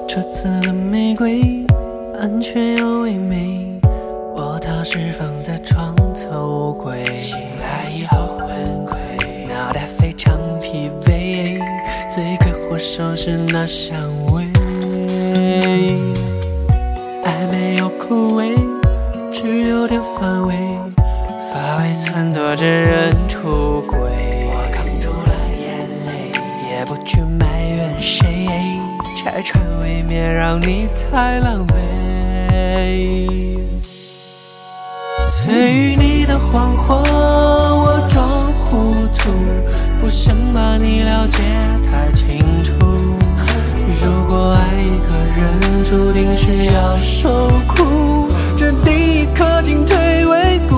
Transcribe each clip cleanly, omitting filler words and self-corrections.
这次的玫瑰安全又唯美，我踏实放在床头柜。醒来以后很亏，脑袋非常疲惫，罪魁祸首是那香味。爱没有枯萎，只有点乏味，乏味撺掇着人出轨。我扛住了眼泪，也不去埋怨谁，拆穿未免让你太狼狈。对于你的谎话我装糊涂，不想把你了解太清楚。如果爱一个人注定是要受苦，这第一刻进退维谷。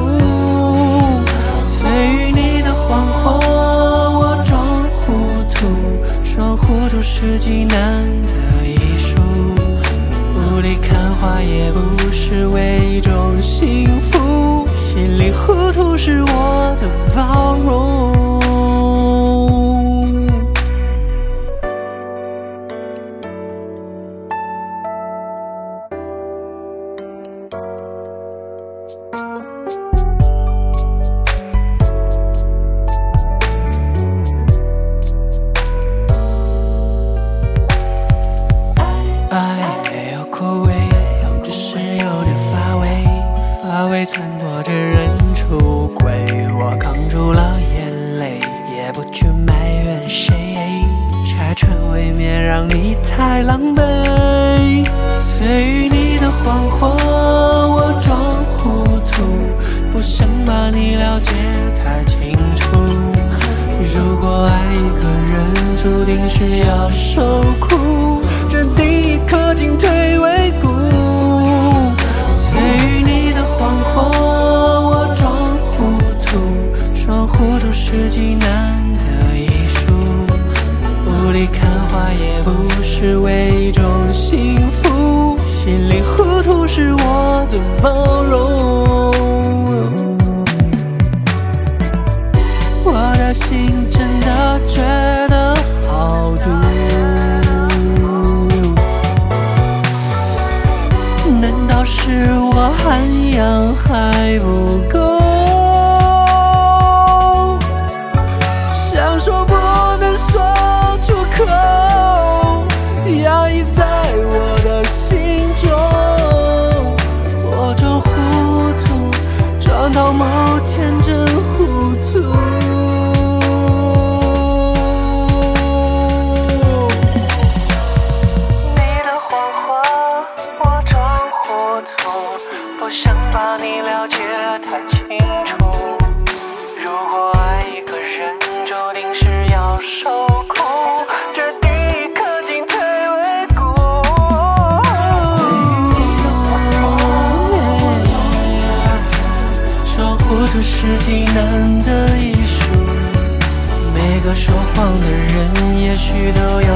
对于你的谎话我装糊涂，装糊涂是极难的艺术，雾里看花也不失为一种幸福，稀里糊涂是我的包容。乏味撺掇着人出轨，我扛住了眼泪，也不去埋怨谁，拆穿未免让你太狼狈。对于你的谎话我装糊涂，不想把你了解太清楚。如果爱一个人注定是要受苦，这第一刻进退维谷。对于你的谎话我装糊涂，装糊涂是极难的艺术，雾里看花也不失为一种幸福，稀里糊涂是我的包容。我的心真的觉得好毒，难道是我涵养还不够？想说不能说出口，压抑在我的心中。我装糊涂，装到某天真糊涂。不想把你了解太清楚，如果爱一个人注定是要受苦，这第一刻进退维谷。装糊涂是极难的艺术，每个说谎的人也许都有